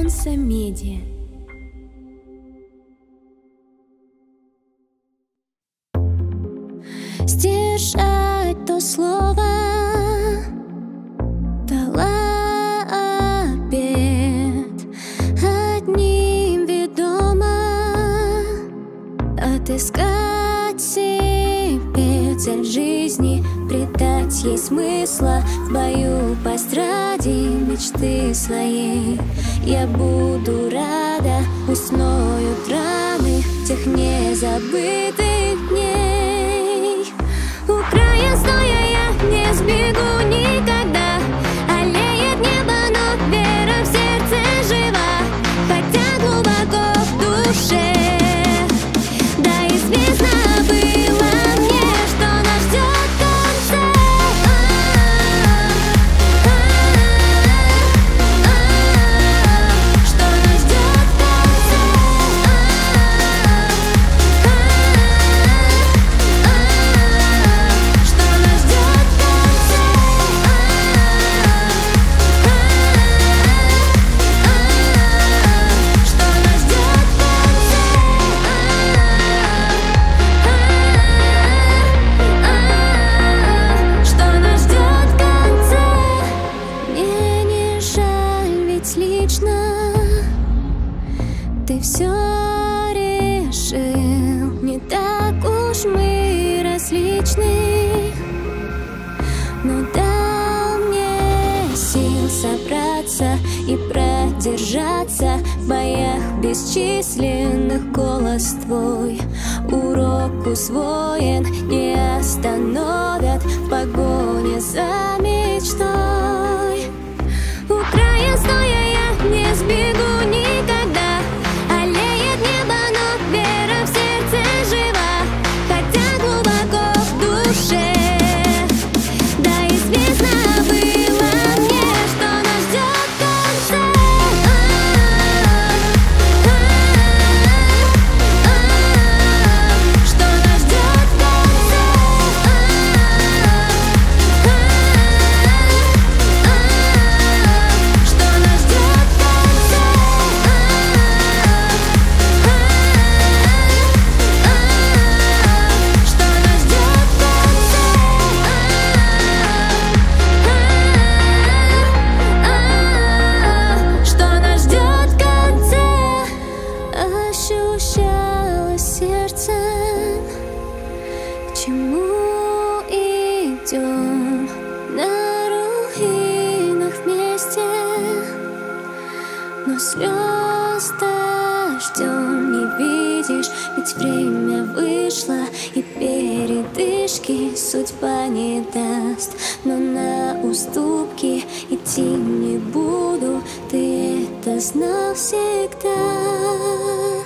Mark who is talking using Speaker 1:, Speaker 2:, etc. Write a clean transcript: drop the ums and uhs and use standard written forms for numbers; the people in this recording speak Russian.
Speaker 1: Альянса Медиа. Сдержать то слово дала обет, одним ведомо отыскать себе цель жизни, придать ей смысла, в бою пасть ради мечты своей. Я буду рада, пусть ноют раны тех незабытых дней. У края стоя я не сбегу никогда, аллеет небо, но вера в сердце жива, хотя глубоко в душе. Да, известно было мне, что нас ждет в конце. Что нас ждет в конце. Что нас ждет в конце. Что нас ждет в конце. Что нас ждет в конце. Мне не жаль, ведь лично ты все решил. Не так уж мы различны, но дал мне сил собраться и продержаться в боях бесчисленных. Голос твой, урок усвоен, не остановят в погоне за мечтой. У края стоя я не сбегу никогда, аллеет небо, но вера в сердце жива, хотя глубоко в душе. Да, известно было мне, что нас ждет в конце. Что нас ждет в конце. Что нас ждет в конце. Что нас ждет в конце. Что нас ждет в конце. Ощущалось сердцем, к чему идем на руинах вместе, но слез дождем не видишь, ведь время вышло, и передышки судьба не даст. Но на уступки идти не буду, ты это знал всегда.